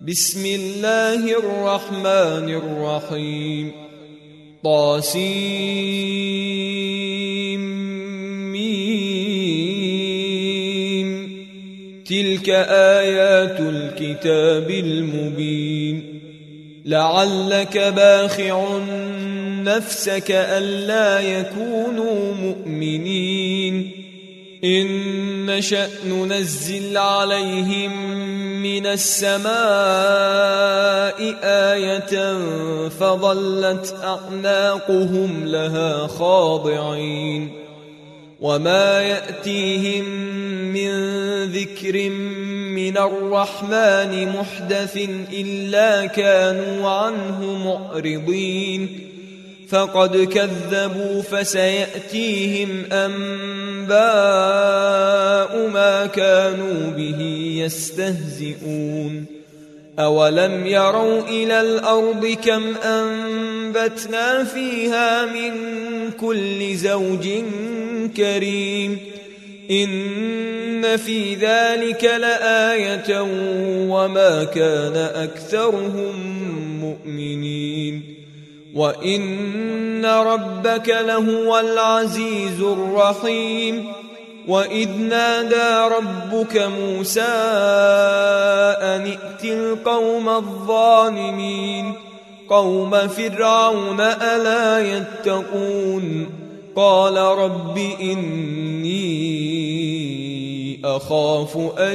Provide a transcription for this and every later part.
بسم الله الرحمن الرحيم طاسيم تلك آيات الكتاب المبين لعلك باخع نفسك ألا يكونوا مؤمنين إن نشأ ننزل عليهم من السماء آية فظلت أعناقهم لها خاضعين وما يأتيهم من ذكر من الرحمن محدث إلا كانوا عنه معرضين فقد كذبوا فسيأتيهم أنباء ما كانوا به يستهزئون أولم يروا إلى الأرض كم أنبتنا فيها من كل زوج كريم إن في ذلك لآية وما كان أكثرهم مؤمنين وإن ربك لهو العزيز الرحيم وإذ نادى ربك موسى أن ائت القوم الظالمين قوم فرعون ألا يتقون قال رب إني أخاف أن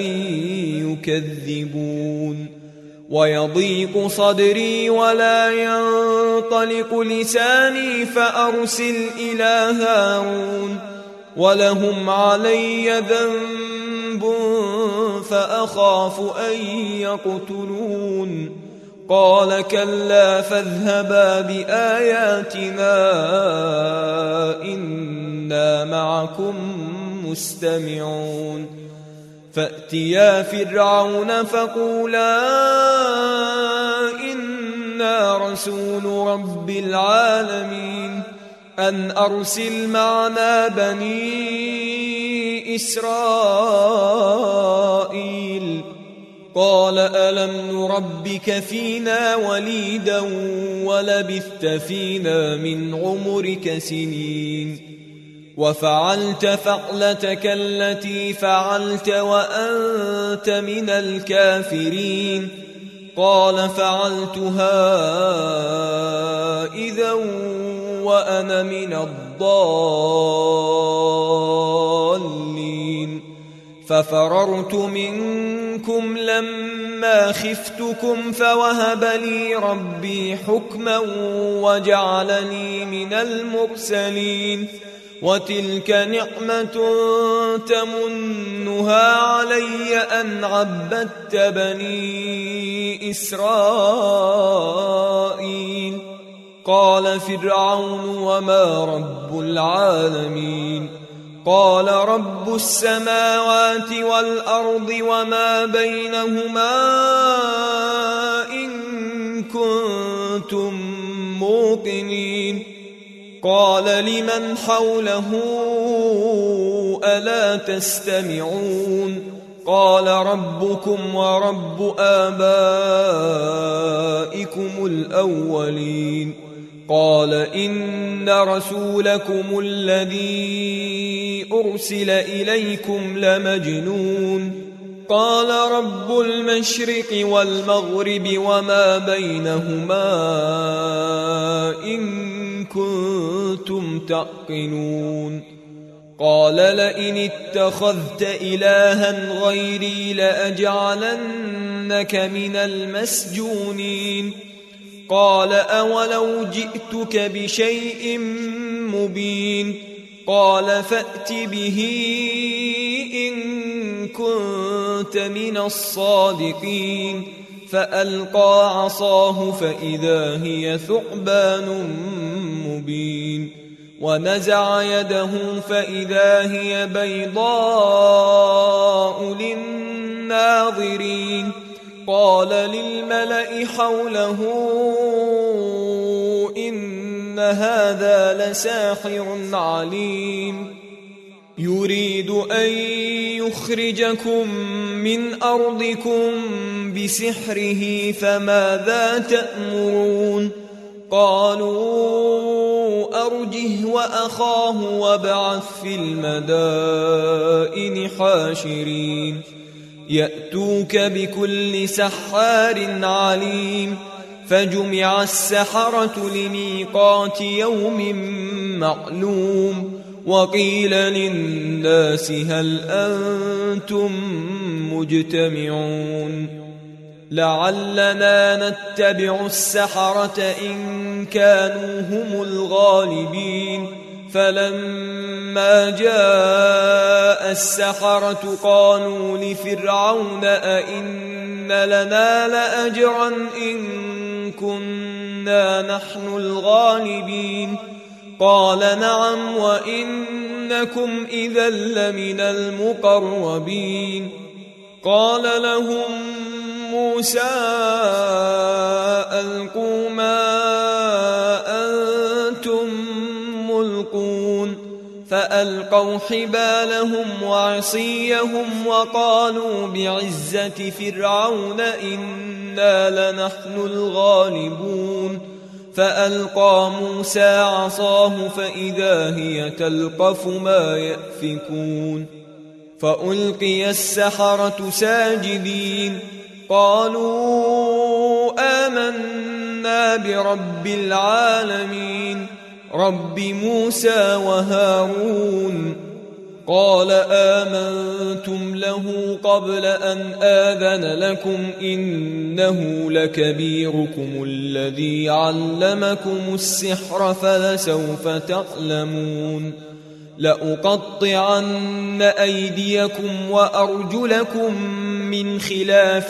يكذبون ويضيق صدري ولا ينطلق لساني فأرسل إلى هارون ولهم علي ذنب فأخاف أن يقتلون قال كلا فاذهبا بآياتنا إنا معكم مستمعون فأتيا فرعون فقولا إنا رسول رب العالمين أن أرسل معنا بني إسرائيل قال ألم نربك فينا وليدا ولبثت فينا من عمرك سنين وفعلت فعلتك التي فعلت وأنت من الكافرين قال فعلتها إذا وأنا من الضالين ففررت منكم لما خفتكم فوهب لي ربي حكما وجعلني من المرسلين وتلك نعمة تمنها علي أن عبدت بني إسرائيل قال فرعون وما رب العالمين قال رب السماوات والأرض وما بينهما إن كنتم موقنين قال لمن حوله ألا تستمعون قال ربكم ورب آبائكم الأولين قال إن رسولكم الذي أرسل إليكم لمجنون قال رب المشرق والمغرب وما بينهما إن كنتم تعقلون قال لئن اتخذت إلها غيري لأجعلنك من المسجونين قال أولو جئتك بشيء مبين قال فأت به إن كنت من الصادقين فألقى عصاه فإذا هي ثعبان مبين ونزع يده فإذا هي بيضاء للناظرين قال للملأ حوله إن هذا لساحر عليم يريد أن يخرجكم من أرضكم بسحره فماذا تأمرون قالوا أرجه وأخاه وابعث في المدائن حاشرين يأتوك بكل سحار عليم فجمع السحرة لميقات يوم معلوم وقيل للناس هل أنتم مجتمعون لعلنا نتبع السحرة إن كانوا هم الغالبين فلما جاء السحرة قالوا لفرعون أئن لنا لأجرا إن كنا نحن الغالبين قال نعم وإنكم إذا لمن المقربين قال لهم موسى ألقوا ما أنتم ملقون فألقوا حبالهم وعصيهم وقالوا بعزة فرعون إنا لنحن الغالبون فألقى موسى عصاه فإذا هي تلقف ما يأفكون فألقي السحرة ساجدين قالوا آمنا برب العالمين رب موسى وهارون قال آمنتم له قبل أن آذن لكم إنه لكبيركم الذي علمكم السحر فلسوف تعلمون لأقطعن أيديكم وأرجلكم من خلاف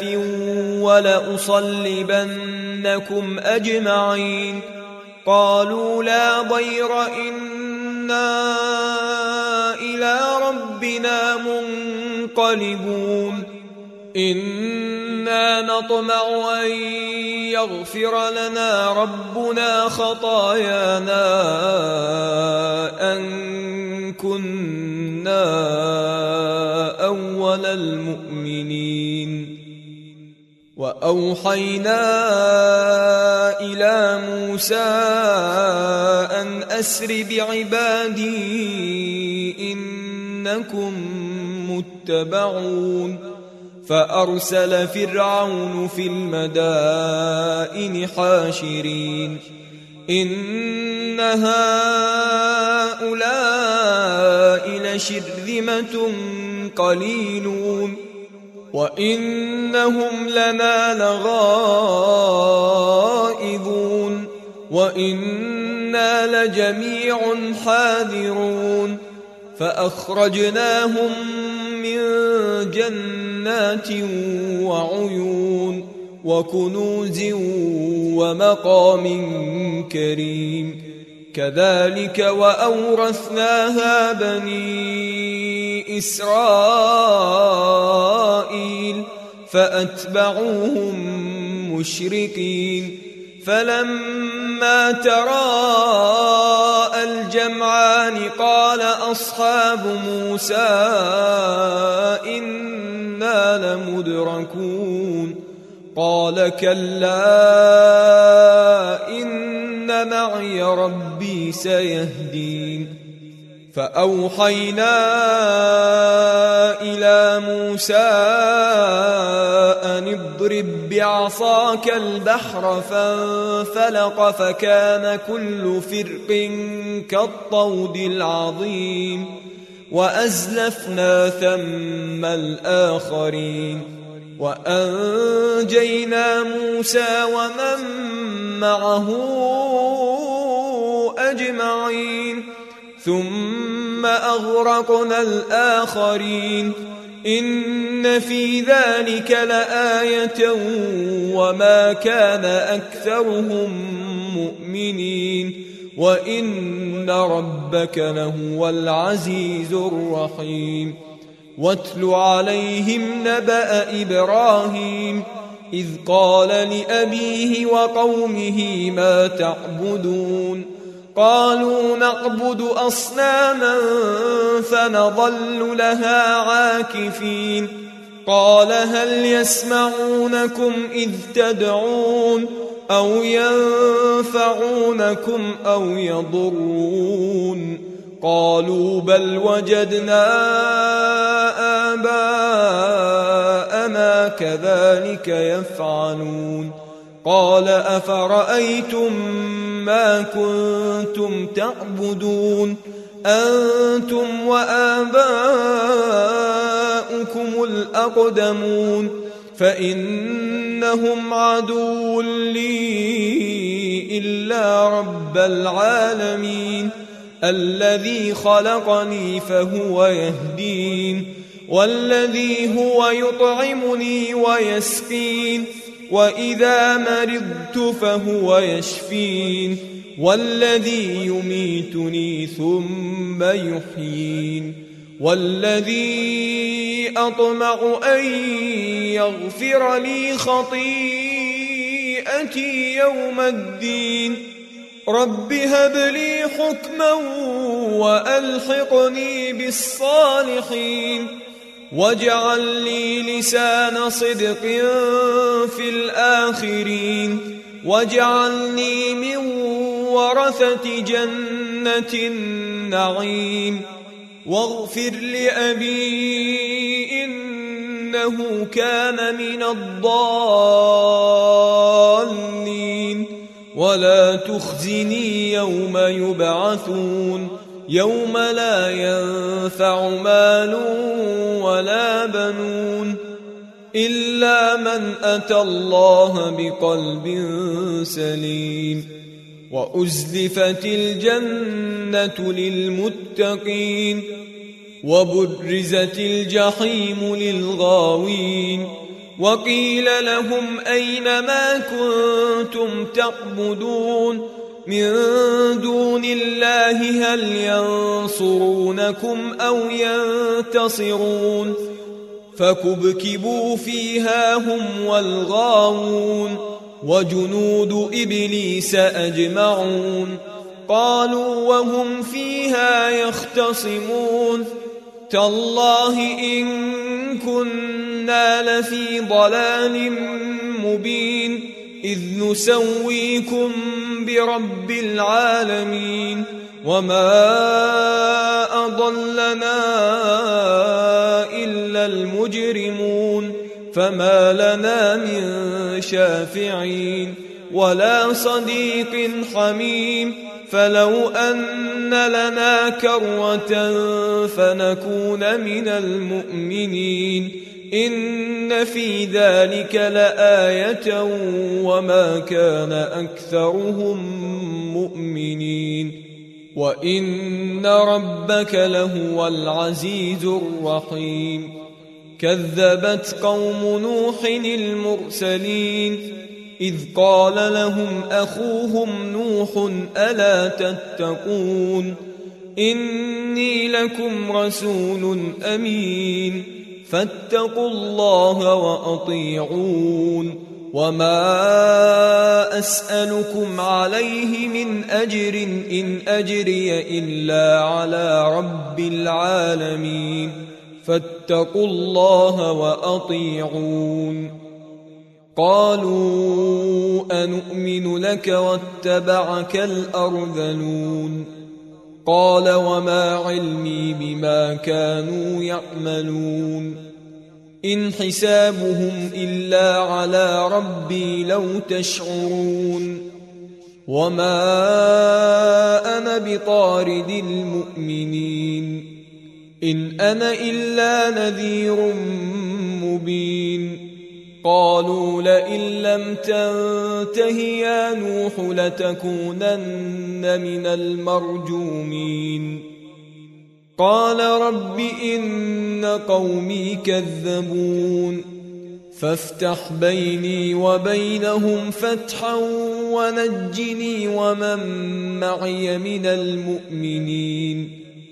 ولأصلبنكم أجمعين قالوا لا ضير إنا إلى ربنا منقلبون إنا نطمع أن يغفر لنا ربنا خطايانا أن كنا أول المؤمنين وأوحينا إلى موسى أن أسر بعبادي إنكم متبعون فأرسل فرعون في المدائن حاشرين إن هؤلاء لشرذمة قليلون وإنهم لنا لغائظون وإنا لجميع حاذرون فأخرجناهم من جنات وعيون وكنوز ومقام كريم كذلك وأورثناها بني إسرائيل فأتبعوهم مشرقين فلما تراءى الجمعان قال أصحاب موسى إنا لمدركون قال كلا إن معي ربي سيهدين فأوحينا إلى موسى أن اضرب بعصاك البحر فانفلق فكان كل فرق كالطود العظيم وأزلفنا ثم الآخرين وأنجينا موسى ومن معه أجمعين ثم أغرقنا الآخرين إن في ذلك لآية وما كان أكثرهم مؤمنين وإن ربك لهو العزيز الرحيم واتل عليهم نبأ إبراهيم إذ قال لأبيه وقومه ما تعبدون قالوا نعبد أصناما فنظل لها عاكفين قال هل يسمعونكم إذ تدعون أو ينفعونكم أو يضرون قالوا بل وجدنا آباءنا كذلك يفعلون قال أفرأيتم ما كنتم تعبدون أنتم وآباؤكم الأقدمون فإنهم عدو لي إلا رب العالمين الذي خلقني فهو يهدين والذي هو يطعمني ويسقين وإذا مرضت فهو يشفين والذي يميتني ثم يحيين والذي أطمع أن يغفر لي خطيئتي يوم الدين رب هب لي حكما وألحقني بالصالحين واجعل لي لسان صدق في الآخرين واجعلني من ورثة جنة النعيم واغفر لأبي إنه كان من الضالين ولا تخزني يوم يبعثون يوم لا ينفع مال ولا بنون إلا من أتى الله بقلب سليم وأزلفت الجنة للمتقين وبرزت الجحيم للغاوين وقيل لهم أين ما كنتم تعبدون من دون الله هل ينصرونكم أو ينتصرون فكبكبوا فيها هم والغاوون وجنود إبليس أجمعون قالوا وهم فيها يختصمون تالله إن كنا لفي ضلال مبين إذ نسويكم برب العالمين وما أضلنا إلا المجرمون فما لنا من شافعين ولا صديق حميم فلو أن لنا كرة فنكون من المؤمنين إن في ذلك لآية وما كان أكثرهم مؤمنين وإن ربك لهو العزيز الرحيم كذبت قوم نوح المرسلين إذ قال لهم أخوهم نوح ألا تتقون إني لكم رسول أمين فاتقوا الله وأطيعون وما أسألكم عليه من أجر إن أجري إلا على رب العالمين فاتقوا الله وأطيعون قالوا أنؤمن لك واتبعك الأرذلون قال وما علمي بما كانوا يعملون إن حسابهم إلا على ربي لو تشعرون وما أنا بطارد المؤمنين إن أنا إلا نذير مبين قالوا لئن لم تنته يا نوح لتكونن من المرجومين قال رب إن قومي كذبون فافتح بيني وبينهم فتحا ونجني ومن معي من المؤمنين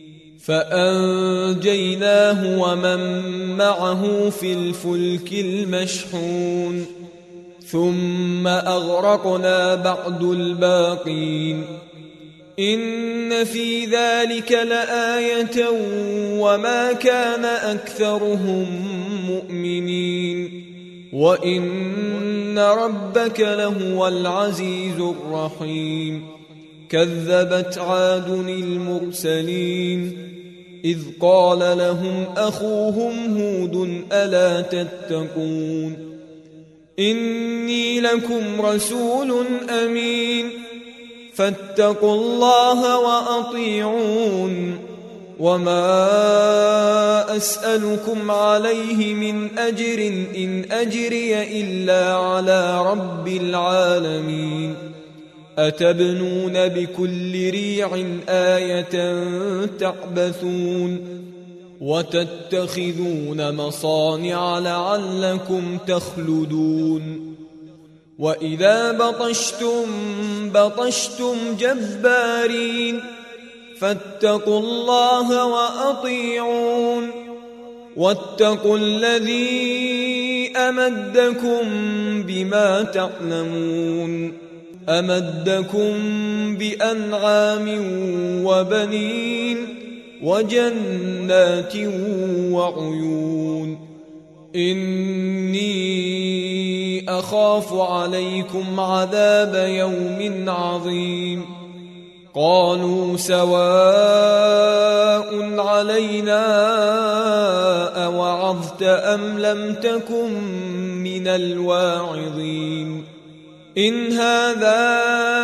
فأنجيناه ومن معه في الفلك المشحون ثم أغرقنا بعد الباقين إن في ذلك لآية وما كان أكثرهم مؤمنين وإن ربك لهو العزيز الرحيم كذبت عاد المرسلين إذ قال لهم أخوهم هود ألا تتقون إني لكم رسول أمين فاتقوا الله وأطيعون وما أسألكم عليه من أجر إن أجري إلا على رب العالمين أتبنون بكل ريع آية تعبثون وتتخذون مصانع لعلكم تخلدون وإذا بطشتم جبارين فاتقوا الله وأطيعون واتقوا الذي أمدكم بما تعلمون أمدكم بأنعام وبنين وجنات وعيون إني أخاف عليكم عذاب يوم عظيم قالوا سواء علينا أوعظت أم لم تكن من الواعظين إن هذا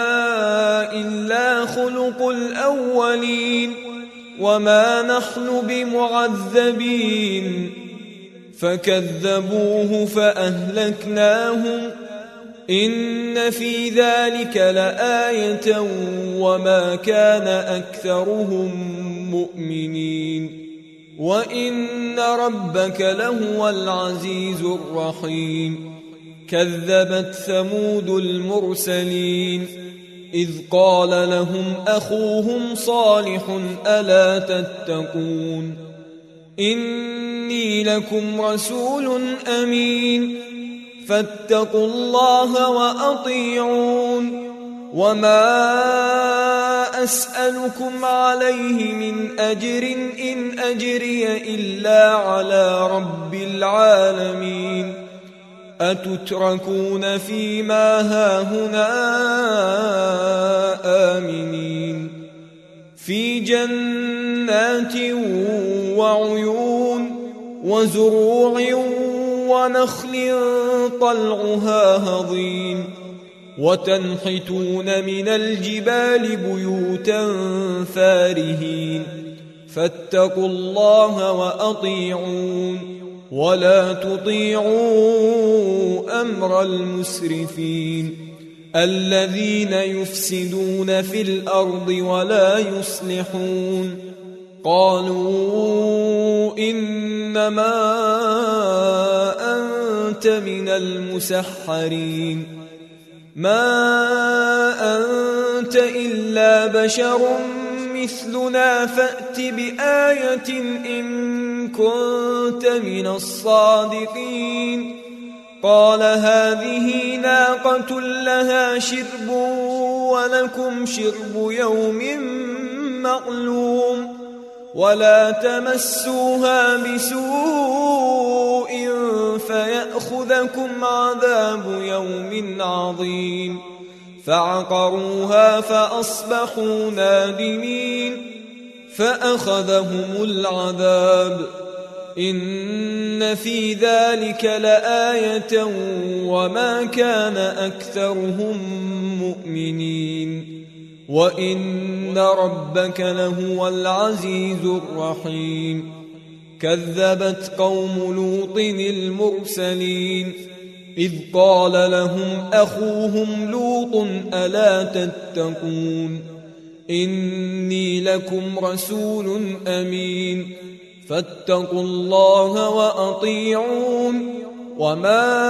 إلا خلق الأولين وما نحن بمعذبين فكذبوه فأهلكناهم إن في ذلك لآية وما كان أكثرهم مؤمنين وإن ربك لهو العزيز الرحيم كذبت ثمود المرسلين إذ قال لهم أخوهم صالح ألا تتقون إني لكم رسول أمين فاتقوا الله وأطيعون وما أسألكم عليه من أجر إن أجري إلا على رب العالمين أتتركون فيما هاهنا آمنين في جنات وعيون وزروع ونخل طلعها هضيم وتنحتون من الجبال بيوتا فارهين فاتقوا الله وأطيعون ولا تطيعوا أمر المسرفين الذين يفسدون في الأرض ولا يصلحون قالوا إنما أنت من المسحرين ما أنت إلا بشر مثلنا فأت بآية إن كنت من الصادقين قال هذه ناقة لها شرب ولكم شرب يوم معلوم ولا تمسوها بسوء فيأخذكم عذاب يوم عظيم فعقروها فأصبحوا نادمين فأخذهم العذاب إن في ذلك لآية وما كان أكثرهم مؤمنين وإن ربك لهو العزيز الرحيم كذبت قوم لوط المرسلين إذ قال لهم أخوهم لوط ألا تتقون إني لكم رسول أمين فاتقوا الله وأطيعون وما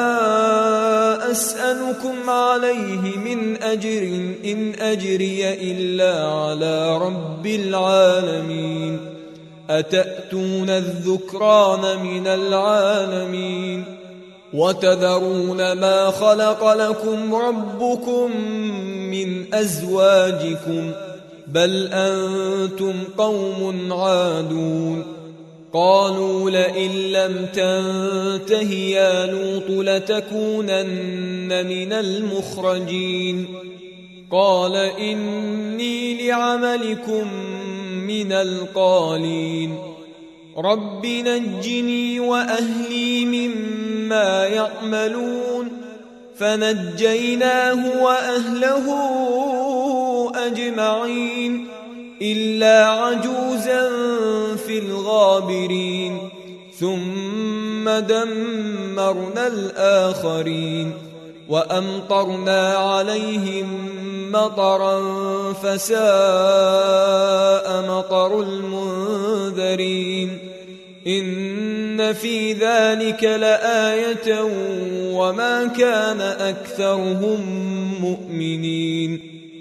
أسألكم عليه من أجر إن أجري إلا على رب العالمين أتأتون الذكران من العالمين وتذرون ما خلق لكم ربكم من أزواجكم بل أنتم قوم عادون قالوا لئن لم تنته يا لوط لتكونن من المخرجين قال إني لعملكم من القالين رب نجني وأهلي مما يعملون فنجيناه وأهله أجمعين إلا عجوزا في الغابرين ثم دمرنا الآخرين وأمطرنا عليهم مطرا فساء مطر المنذرين إن في ذلك لآية وما كان أكثرهم مؤمنين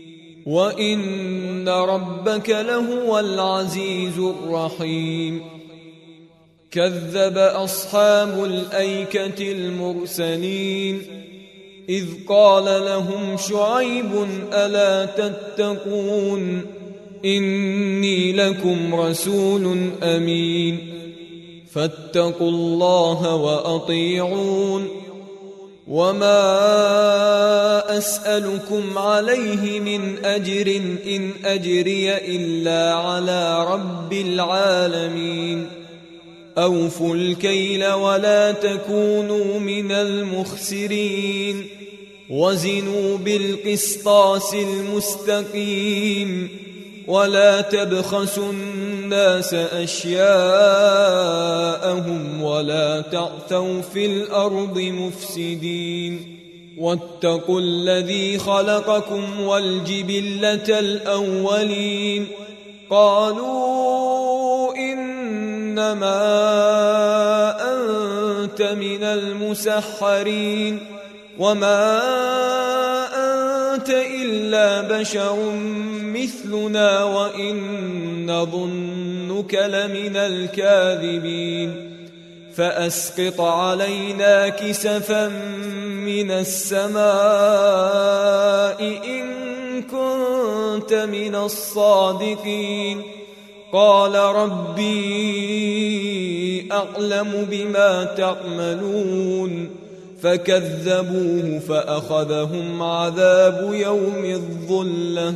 وإن ربك لهو العزيز الرحيم كذب أصحاب الأيكة المرسلين إذ قال لهم شعيب ألا تتقون إني لكم رسول أمين فاتقوا الله وأطيعون وما أسألكم عليه من أجر إن أجري إلا على رب العالمين أوفوا الكيل ولا تكونوا من المخسرين وزنوا بالقسطاس المستقيم ولا تبخسوا الناس أشياءهم ولا تعثوا في الأرض مفسدين واتقوا الذي خلقكم والجبلة الأولين قالوا إنما أنت من المسحرين وما أنت إلا بشر مثلنا وإن نظنك لمن الكاذبين فأسقط علينا كسفا من السماء إن كنت من الصادقين قال ربي أعلم بما تعملون فكذبوه فأخذهم عذاب يوم الظلة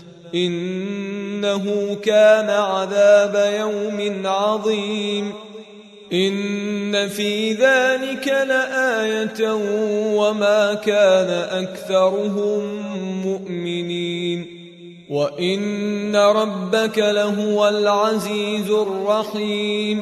إنه كان عذاب يوم عظيم إن في ذلك لآية وما كان أكثرهم مؤمنين وإن ربك لهو العزيز الرحيم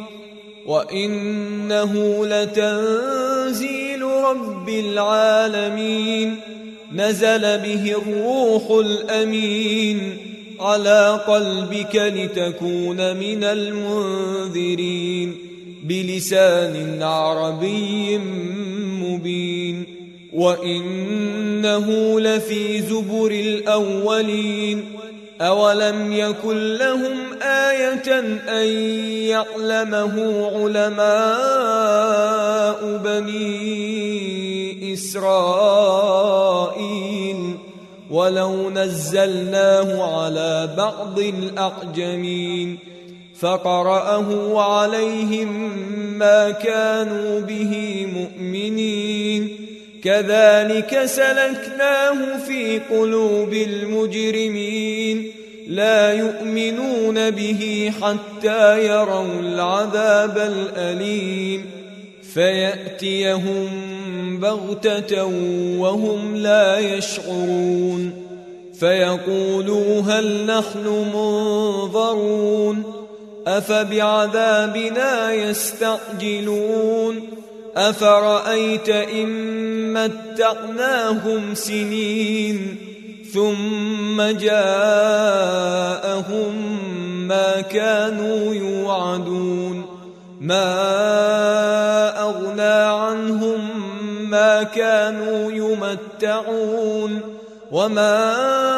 وإنه لتنزيل رب العالمين نزل به الروح الأمين على قلبك لتكون من المنذرين بلسان عربي مبين وإنه لفي زبر الأولين أولم يكن لهم آية أن يعلمه علماء بني إسرائيل ولو نزلناه على بعض الأعجمين فقرأه عليهم ما كانوا به مؤمنين كذلك سلكناه في قلوب المجرمين لا يؤمنون به حتى يروا العذاب الأليم فيأتيهم بغتة وهم لا يشعرون فيقولوا هل نحن منظرون أفبعذابنا يستعجلون أفرأيت إن متعناهم سنين ثم جاءهم ما كانوا يوعدون ما أغنى عنهم ما كانوا يمتعون وما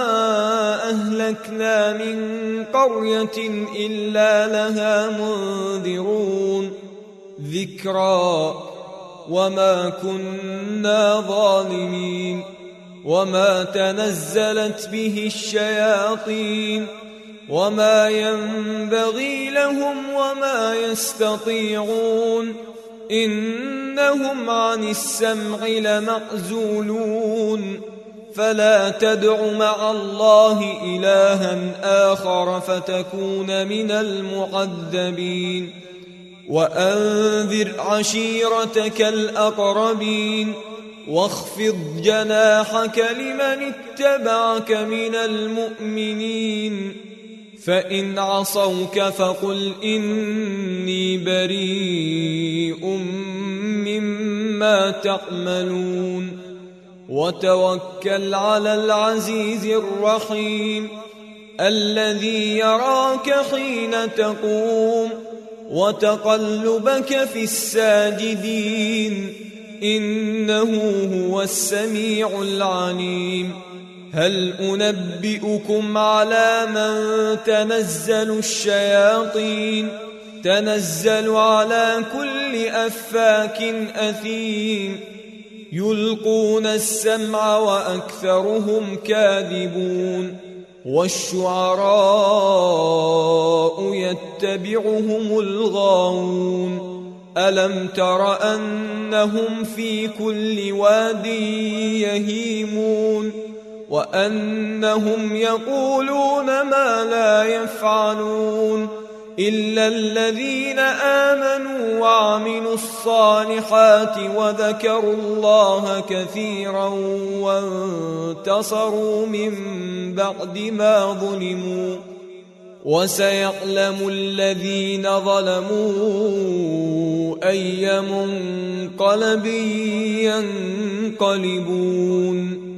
أهلكنا من قرية إلا لها منذرون ذكرى وما كنا ظالمين وما تنزلت به الشياطين وما ينبغي لهم وما يستطيعون إنهم عن السمع لمعزولون فلا تدع مع الله إلها آخر فتكون من المعذبين وأنذر عشيرتك الأقربين واخفض جناحك لمن اتبعك من المؤمنين فإن عصوك فقل إني بريء مما تعملون وتوكل على العزيز الرحيم الذي يراك حين تقوم وتقلبك في الساجدين إنه هو السميع العليم هل أنبئكم على من تنزل الشياطين تنزل على كل أفاك أثيم يلقون السمع وأكثرهم كاذبون والشعراء يتبعهم الغاوون ألم تر أنهم في كل واد يهيمون وأنهم يقولون ما لا يفعلون إلا الذين آمنوا وعملوا الصالحات وذكروا الله كثيرا وانتصروا من بعد ما ظلموا وسيعلم الذين ظلموا أي منقلب ينقلبون